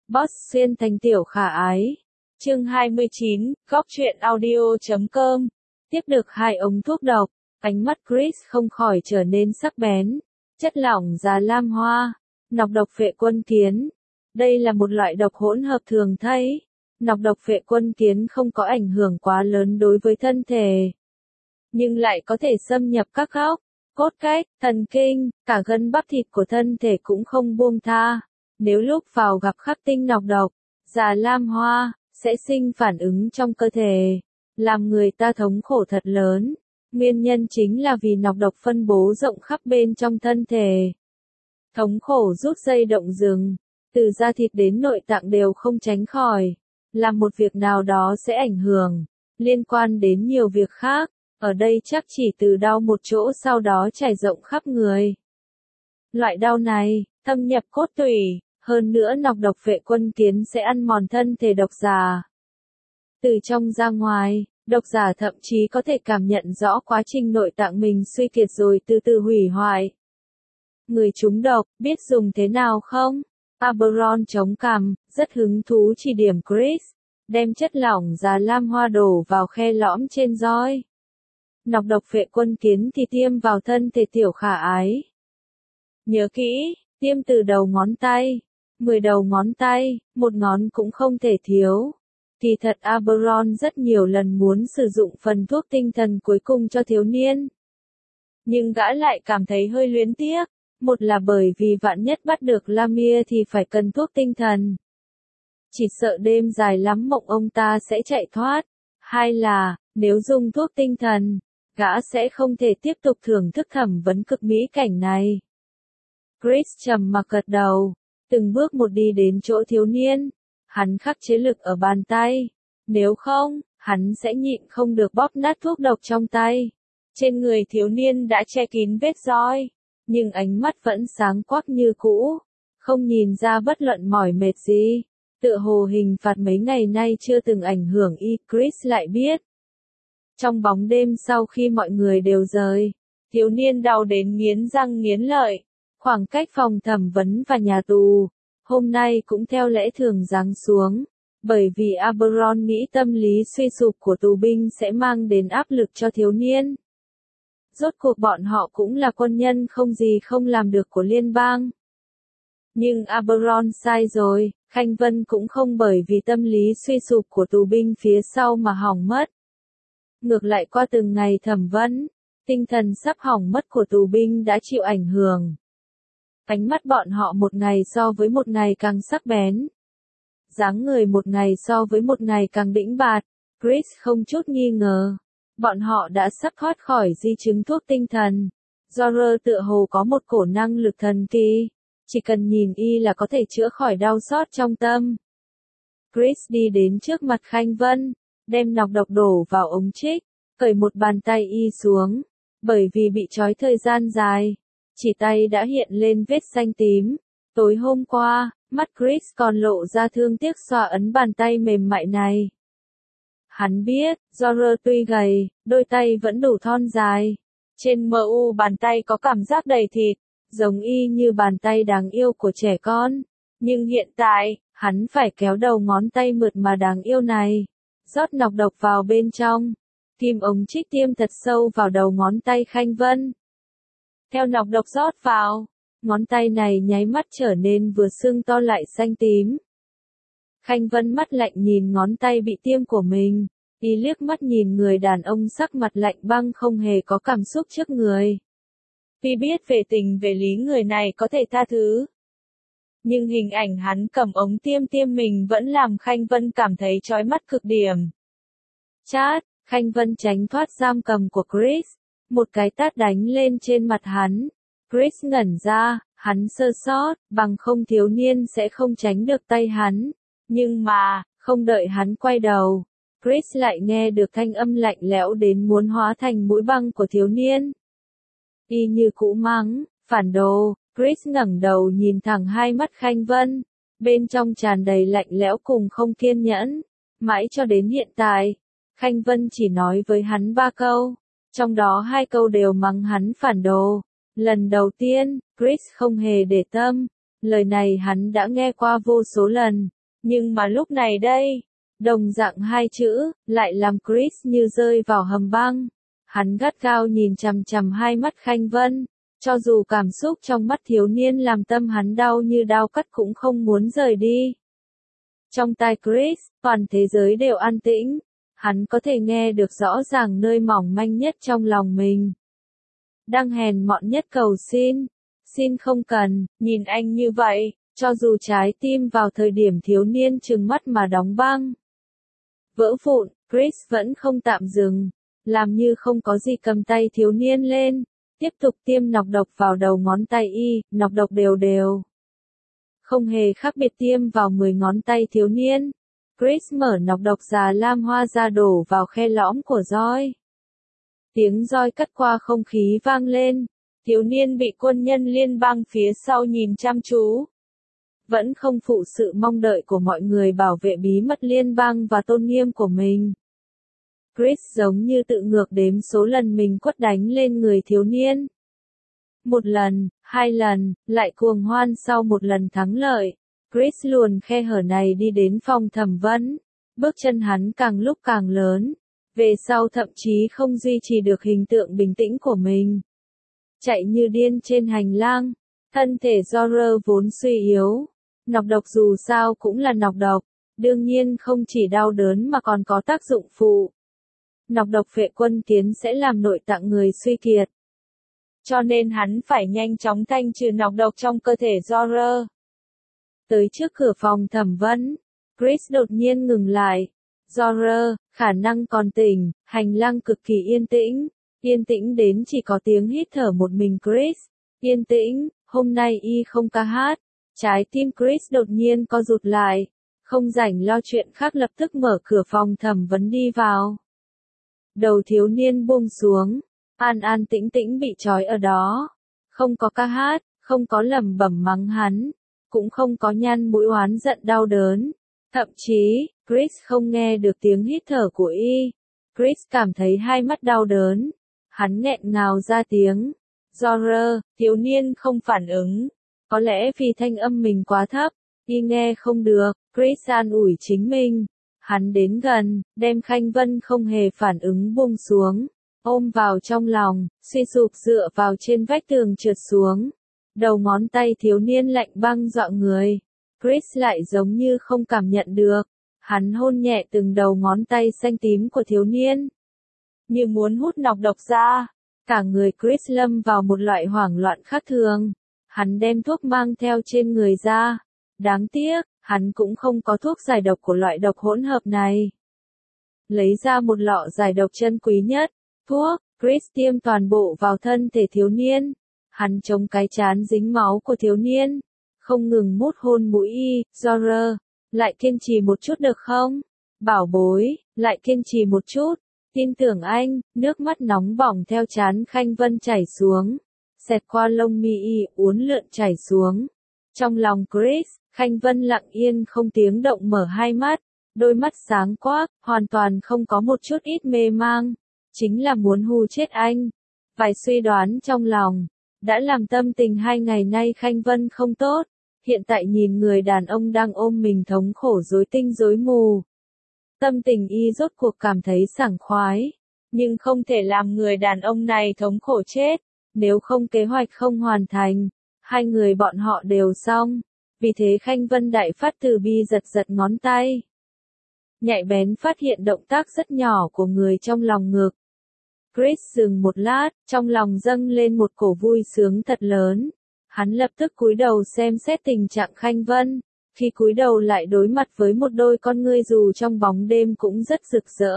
Boss xuyên thành tiểu khả ái. Chương 29, góc truyện audio.com. Tiếp được 2 ống thuốc độc, ánh mắt Chris không khỏi trở nên sắc bén. Chất lỏng già lam hoa, nọc độc phệ quân kiến. Đây là một loại độc hỗn hợp thường thấy. Nọc độc phệ quân kiến không có ảnh hưởng quá lớn đối với thân thể, nhưng lại có thể xâm nhập các góc, cốt cách, thần kinh, cả gân bắp thịt của thân thể cũng không buông tha. Nếu lúc vào gặp khắc tinh nọc độc, già lam hoa, sẽ sinh phản ứng trong cơ thể, làm người ta thống khổ thật lớn. Nguyên nhân chính là vì nọc độc phân bố rộng khắp bên trong thân thể. Thống khổ rút dây động rừng, từ da thịt đến nội tạng đều không tránh khỏi. Làm một việc nào đó sẽ ảnh hưởng, liên quan đến nhiều việc khác. Ở đây chắc chỉ từ đau một chỗ sau đó trải rộng khắp người. Loại đau này, thâm nhập cốt tủy, hơn nữa nọc độc phệ quân kiến sẽ ăn mòn thân thể độc giả. Từ trong ra ngoài, độc giả thậm chí có thể cảm nhận rõ quá trình nội tạng mình suy kiệt rồi từ từ hủy hoại. Người trúng độc, biết dùng thế nào không? Aberon chống cằm, rất hứng thú chỉ điểm Chris, đem chất lỏng già lam hoa đổ vào khe lõm trên roi. Nọc độc phệ quân kiến thì tiêm vào thân thể tiểu khả ái. Nhớ kỹ, tiêm từ đầu ngón tay, 10 đầu ngón tay, một ngón cũng không thể thiếu. Kỳ thật Aberon rất nhiều lần muốn sử dụng phần thuốc tinh thần cuối cùng cho thiếu niên, nhưng gã lại cảm thấy hơi luyến tiếc. Một là bởi vì vạn nhất bắt được Lamia thì phải cần thuốc tinh thần, chỉ sợ đêm dài lắm mộng ông ta sẽ chạy thoát. Hai là, nếu dùng thuốc tinh thần, gã sẽ không thể tiếp tục thưởng thức thẩm vấn cực mỹ cảnh này. Chris trầm mặc gật đầu, từng bước một đi đến chỗ thiếu niên. Hắn khắc chế lực ở bàn tay, nếu không, hắn sẽ nhịn không được bóp nát thuốc độc trong tay. Trên người thiếu niên đã che kín vết roi, nhưng ánh mắt vẫn sáng quắc như cũ, không nhìn ra bất luận mỏi mệt gì. Tựa hồ hình phạt mấy ngày nay chưa từng ảnh hưởng y. Chris lại biết. Trong bóng đêm sau khi mọi người đều rời, thiếu niên đau đến nghiến răng nghiến lợi. Khoảng cách phòng thẩm vấn và nhà tù, hôm nay cũng theo lẽ thường giáng xuống, bởi vì Aberon nghĩ tâm lý suy sụp của tù binh sẽ mang đến áp lực cho thiếu niên. Rốt cuộc bọn họ cũng là quân nhân không gì không làm được của liên bang. Nhưng Aberon sai rồi, Khanh Vân cũng không bởi vì tâm lý suy sụp của tù binh phía sau mà hỏng mất. Ngược lại qua từng ngày thẩm vấn, tinh thần sắp hỏng mất của tù binh đã chịu ảnh hưởng. Ánh mắt bọn họ một ngày so với một ngày càng sắc bén. Dáng người một ngày so với một ngày càng đĩnh bạt. Chris không chút nghi ngờ. Bọn họ đã sắp thoát khỏi di chứng thuốc tinh thần. Jorah tựa hồ có một cổ năng lực thần kỳ. Chỉ cần nhìn y là có thể chữa khỏi đau xót trong tâm. Chris đi đến trước mặt Khanh Vân, đem nọc độc đổ vào ống trích, cởi một bàn tay y xuống. Bởi vì bị trói thời gian dài, chỉ tay đã hiện lên vết xanh tím. Tối hôm qua, mắt Chris còn lộ ra thương tiếc xoa ấn bàn tay mềm mại này. Hắn biết, Jorah tuy gầy, đôi tay vẫn đủ thon dài. Trên mu bàn tay có cảm giác đầy thịt, giống y như bàn tay đáng yêu của trẻ con. Nhưng hiện tại, hắn phải kéo đầu ngón tay mượt mà đáng yêu này, rót nọc độc vào bên trong. Kim ống trích tiêm thật sâu vào đầu ngón tay Khanh Vân. Theo nọc độc rót vào, ngón tay này nháy mắt trở nên vừa sưng to lại xanh tím. Khanh Vân mắt lạnh nhìn ngón tay bị tiêm của mình, y liếc mắt nhìn người đàn ông sắc mặt lạnh băng không hề có cảm xúc trước người. Tuy biết về tình về lý người này có thể tha thứ, nhưng hình ảnh hắn cầm ống tiêm mình vẫn làm Khanh Vân cảm thấy chói mắt cực điểm. Chát, Khanh Vân tránh thoát giam cầm của Chris, một cái tát đánh lên trên mặt hắn. Chris ngẩn ra, hắn sơ sót, bằng không thiếu niên sẽ không tránh được tay hắn. Nhưng mà, không đợi hắn quay đầu, Chris lại nghe được thanh âm lạnh lẽo đến muốn hóa thành mũi băng của thiếu niên. Y như cũ mắng, phản đồ. Chris ngẩng đầu nhìn thẳng hai mắt Khanh Vân, bên trong tràn đầy lạnh lẽo cùng không kiên nhẫn. Mãi cho đến hiện tại, Khanh Vân chỉ nói với hắn 3 câu, trong đó 2 câu đều mắng hắn phản đồ. Lần đầu tiên, Chris không hề để tâm, lời này hắn đã nghe qua vô số lần, Nhưng mà lúc này đây, đồng dạng hai chữ, lại làm Chris như rơi vào hầm băng. Hắn gắt gao nhìn chằm chằm hai mắt Khanh Vân, cho dù cảm xúc trong mắt thiếu niên làm tâm hắn đau như đao cắt cũng không muốn rời đi. Trong tai Chris, toàn thế giới đều an tĩnh, hắn có thể nghe được rõ ràng nơi mỏng manh nhất trong lòng mình. Đang hèn mọn nhất cầu xin, xin không cần, nhìn anh như vậy, cho dù trái tim vào thời điểm thiếu niên trừng mắt mà đóng băng. Vỡ vụn, Chris vẫn không tạm dừng, làm như không có gì cầm tay thiếu niên lên, tiếp tục tiêm nọc độc vào đầu ngón tay y, nọc độc đều đều. Không hề khác biệt tiêm vào 10 ngón tay thiếu niên. Chris mở nọc độc già lam hoa ra đổ vào khe lõm của roi. Tiếng roi cắt qua không khí vang lên, thiếu niên bị quân nhân liên bang phía sau nhìn chăm chú. Vẫn không phụ sự mong đợi của mọi người bảo vệ bí mật liên bang và tôn nghiêm của mình. Chris giống như tự ngược đếm số lần mình quất đánh lên người thiếu niên. Một lần, hai lần, lại cuồng hoan sau một lần thắng lợi. Chris luồn khe hở này đi đến phòng thẩm vấn. Bước chân hắn càng lúc càng lớn. Về sau thậm chí không duy trì được hình tượng bình tĩnh của mình. Chạy như điên trên hành lang. Thân thể Jorah vốn suy yếu. Nọc độc dù sao cũng là nọc độc. Đương nhiên không chỉ đau đớn mà còn có tác dụng phụ. Nọc độc phệ quân kiến sẽ làm nội tạng người suy kiệt. Cho nên hắn phải nhanh chóng thanh trừ nọc độc trong cơ thể Jorah. Tới trước cửa phòng thẩm vấn, Chris đột nhiên ngừng lại. Jorah, khả năng còn tỉnh, hành lang cực kỳ yên tĩnh đến chỉ có tiếng hít thở một mình Chris. Yên tĩnh, hôm nay y không ca hát. Trái tim Chris đột nhiên co rụt lại, không rảnh lo chuyện khác lập tức mở cửa phòng thẩm vấn đi vào. Đầu thiếu niên buông xuống, an an tĩnh tĩnh bị trói ở đó. Không có ca hát, không có lẩm bẩm mắng hắn, cũng không có nhăn mũi oán giận đau đớn. Thậm chí, Chris không nghe được tiếng hít thở của y. Chris cảm thấy hai mắt đau đớn. Hắn nghẹn ngào ra tiếng. Jorah, thiếu niên không phản ứng. Có lẽ vì thanh âm mình quá thấp, y nghe không được. Chris an ủi chính mình. Hắn đến gần, đem Khanh Vân không hề phản ứng buông xuống. Ôm vào trong lòng, suy sụp dựa vào trên vách tường trượt xuống. Đầu ngón tay thiếu niên lạnh băng dọa người. Chris lại giống như không cảm nhận được. Hắn hôn nhẹ từng đầu ngón tay xanh tím của thiếu niên. Như muốn hút nọc độc ra. Cả người Chris lâm vào một loại hoảng loạn khác thường. Hắn đem thuốc mang theo trên người ra. Đáng tiếc, hắn cũng không có thuốc giải độc của loại độc hỗn hợp này. Lấy ra một lọ giải độc chân quý nhất. Thuốc, Chris tiêm toàn bộ vào thân thể thiếu niên. Hắn chống cái trán dính máu của thiếu niên. Không ngừng mút hôn mũi y. Jorah, lại kiên trì một chút được không? Bảo bối, lại kiên trì một chút. Tin tưởng anh, nước mắt nóng bỏng theo trán Khanh Vân chảy xuống. Xẹt qua lông mi y, uốn lượn chảy xuống. Trong lòng Chris, Khanh Vân lặng yên không tiếng động mở hai mắt. Đôi mắt sáng quắc, hoàn toàn không có một chút ít mê mang. Chính là muốn hù chết anh. Vài suy đoán trong lòng, đã làm tâm tình 2 ngày nay Khanh Vân không tốt. Hiện tại nhìn người đàn ông đang ôm mình thống khổ rối tinh rối mù. Tâm tình y rốt cuộc cảm thấy sảng khoái. Nhưng không thể làm người đàn ông này thống khổ chết. Nếu không kế hoạch không hoàn thành, hai người bọn họ đều xong. Vì thế Khanh Vân đại phát từ bi giật giật ngón tay. Nhạy bén phát hiện động tác rất nhỏ của người trong lòng ngực. Chris dừng một lát, trong lòng dâng lên một cổ vui sướng thật lớn. Hắn lập tức cúi đầu xem xét tình trạng Khanh Vân. Khi cúi đầu lại đối mặt với một đôi con ngươi dù trong bóng đêm cũng rất rực rỡ.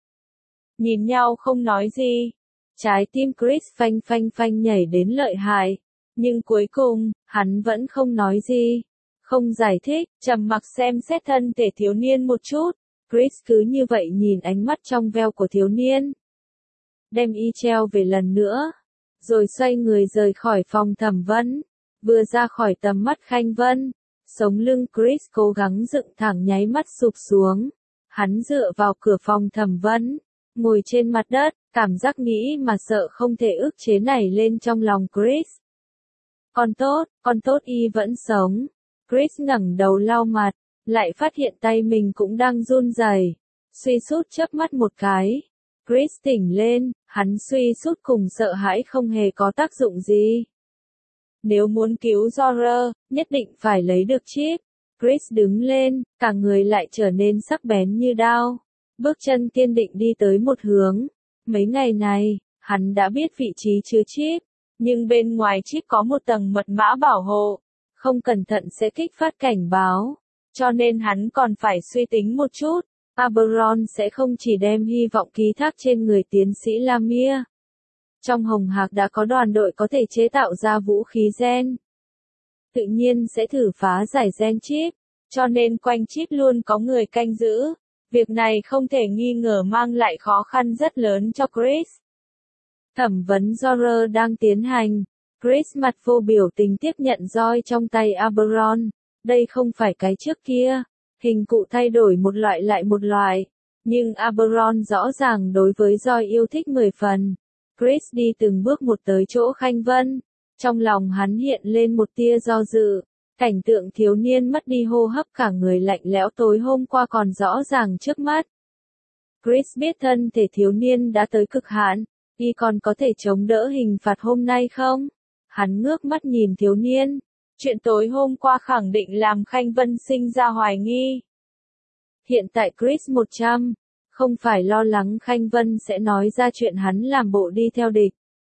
Nhìn nhau không nói gì. Trái tim Chris phanh phanh phanh nhảy đến lợi hại. Nhưng cuối cùng, hắn vẫn không nói gì. Không giải thích, trầm mặc xem xét thân thể thiếu niên một chút. Chris cứ như vậy nhìn ánh mắt trong veo của thiếu niên. Đem y treo về lần nữa. Rồi xoay người rời khỏi phòng thẩm vấn. Vừa ra khỏi tầm mắt Khanh Vân. Sống lưng Chris cố gắng dựng thẳng nháy mắt sụp xuống. Hắn dựa vào cửa phòng thẩm vấn. Ngồi trên mặt đất, cảm giác nghĩ mà sợ không thể ức chế nảy lên trong lòng Chris. Con tốt y vẫn sống. Chris ngẩng đầu lau mặt. lại phát hiện tay mình cũng đang run rẩy. Suy sút chớp mắt một cái. Chris tỉnh lên, hắn suy sút cùng sợ hãi không hề có tác dụng gì. Nếu muốn cứu Jorah, nhất định phải lấy được chip. Chris đứng lên, cả người lại trở nên sắc bén như đao. Bước chân kiên định đi tới một hướng. Mấy ngày này, hắn đã biết vị trí chứa chip, nhưng bên ngoài chip có một tầng mật mã bảo hộ. Không cẩn thận sẽ kích phát cảnh báo. Cho nên hắn còn phải suy tính một chút. Aberon sẽ không chỉ đem hy vọng ký thác trên người tiến sĩ Lamia. Trong Hồng Hạc đã có đoàn đội có thể chế tạo ra vũ khí gen. Tự nhiên sẽ thử phá giải gen chip, cho nên quanh chip luôn có người canh giữ. Việc này không thể nghi ngờ mang lại khó khăn rất lớn cho Chris. Thẩm vấn Jorah đang tiến hành. Chris mặt vô biểu tình tiếp nhận roi trong tay Aberon. Đây không phải cái trước kia. Hình cụ thay đổi một loại lại một loại. Nhưng Aberon rõ ràng đối với roi yêu thích 10 phần. Chris đi từng bước một tới chỗ Khanh Vân. Trong lòng hắn hiện lên một tia do dự. Cảnh tượng thiếu niên mất đi hô hấp cả người lạnh lẽo tối hôm qua còn rõ ràng trước mắt. Chris biết thân thể thiếu niên đã tới cực hạn. Y còn có thể chống đỡ hình phạt hôm nay không? Hắn ngước mắt nhìn thiếu niên. Chuyện tối hôm qua khẳng định làm Khanh Vân sinh ra hoài nghi. Hiện tại Chris 100, không phải lo lắng Khanh Vân sẽ nói ra chuyện hắn làm bộ đi theo địch.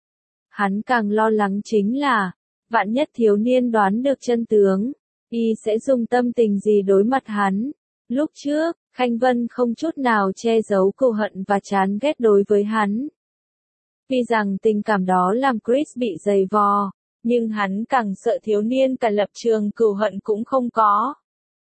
Hắn càng lo lắng chính là, vạn nhất thiếu niên đoán được chân tướng, y sẽ dùng tâm tình gì đối mặt hắn. Lúc trước, Khanh Vân không chút nào che giấu cừu hận và chán ghét đối với hắn. Tuy rằng tình cảm đó làm Chris bị dày vò, nhưng hắn càng sợ thiếu niên cả lập trường cừu hận cũng không có.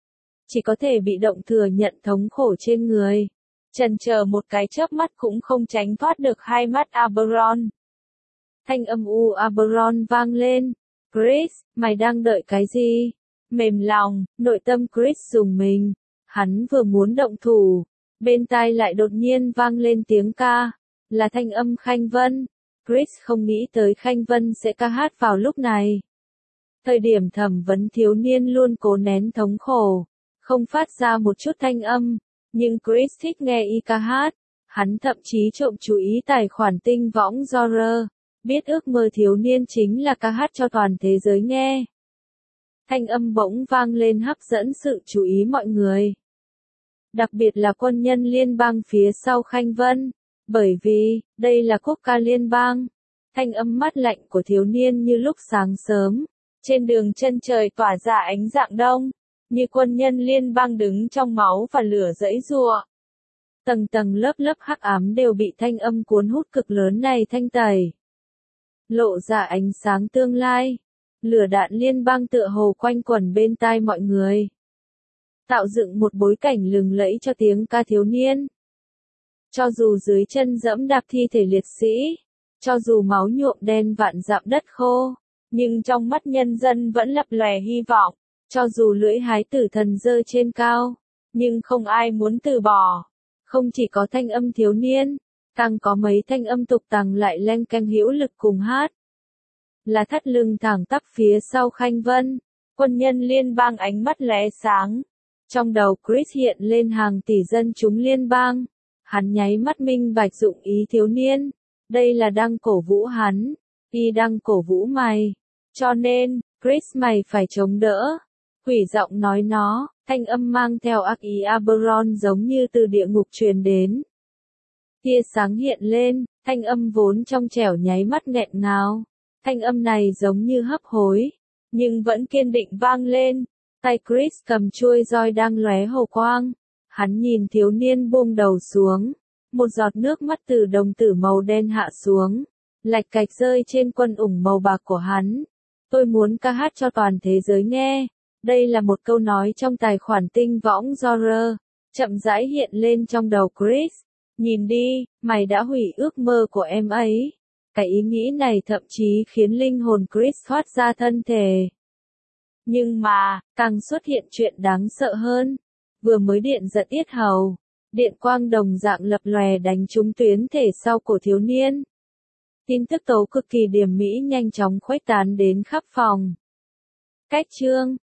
Chỉ có thể bị động thừa nhận thống khổ trên người. Chần chờ một cái chớp mắt cũng không tránh thoát được hai mắt Aberon. Thanh âm u Aberon vang lên. Chris, mày đang đợi cái gì? Mềm lòng, nội tâm Chris rùng mình. Hắn vừa muốn động thủ. Bên tai lại đột nhiên vang lên tiếng ca. Là thanh âm Khanh Vân. Chris không nghĩ tới Khanh Vân sẽ ca hát vào lúc này. Thời điểm thẩm vấn thiếu niên luôn cố nén thống khổ. Không phát ra một chút thanh âm. Nhưng Chris thích nghe y ca hát. Hắn thậm chí trộm chú ý tài khoản tinh võng Jorah. Biết ước mơ thiếu niên chính là ca hát cho toàn thế giới nghe. Thanh âm bỗng vang lên hấp dẫn sự chú ý mọi người. Đặc biệt là quân nhân liên bang phía sau Khanh Vân. Bởi vì, đây là quốc ca liên bang. Thanh âm mát lạnh của thiếu niên như lúc sáng sớm. Trên đường chân trời tỏa ra ánh rạng đông. Như quân nhân liên bang đứng trong máu và lửa giãy giụa. Tầng tầng lớp lớp hắc ám đều bị thanh âm cuốn hút cực lớn này thanh tẩy. Lộ ra ánh sáng tương lai. Lửa đạn liên bang tựa hồ quanh quẩn bên tai mọi người. Tạo dựng một bối cảnh lừng lẫy cho tiếng ca thiếu niên. Cho dù dưới chân dẫm đạp thi thể liệt sĩ, cho dù máu nhuộm đen vạn dặm đất khô, nhưng trong mắt nhân dân vẫn lập lòe hy vọng. Cho dù lưỡi hái tử thần giơ trên cao, nhưng không ai muốn từ bỏ. Không chỉ có thanh âm thiếu niên, càng có mấy thanh âm tục tằng lại len canh hữu lực cùng hát. Là thắt lưng thẳng tắp phía sau Khanh Vân, quân nhân liên bang ánh mắt lóe sáng. Trong đầu Chris hiện lên hàng tỷ dân chúng liên bang. Hắn nháy mắt minh bạch dụng ý thiếu niên. Đây là đang cổ vũ hắn. Y đang cổ vũ mày. Cho nên, Chris mày phải chống đỡ. Quỷ giọng nói nó, thanh âm mang theo ác ý Aberon giống như từ địa ngục truyền đến. Tia sáng hiện lên, thanh âm vốn trong trẻo nháy mắt nghẹn ngào. Thanh âm này giống như hấp hối, nhưng vẫn kiên định vang lên. Tay Chris cầm chuôi roi đang lóe hồ quang. Hắn nhìn thiếu niên buông đầu xuống. Một giọt nước mắt từ đồng tử màu đen hạ xuống. Lạch cạch rơi trên quân ủng màu bạc của hắn. Tôi muốn ca hát cho toàn thế giới nghe. Đây là một câu nói trong tài khoản tinh võng Jorah. Chậm rãi hiện lên trong đầu Chris. Nhìn đi, mày đã hủy ước mơ của em ấy. Cái ý nghĩ này thậm chí khiến linh hồn Chris thoát ra thân thể. Nhưng mà, càng xuất hiện chuyện đáng sợ hơn. Vừa mới điện giật yết hầu. Điện quang đồng dạng lập lòe đánh trúng tuyến thể sau của thiếu niên. Tin tức tố cực kỳ điểm mỹ nhanh chóng khuếch tán đến khắp phòng. Cách chương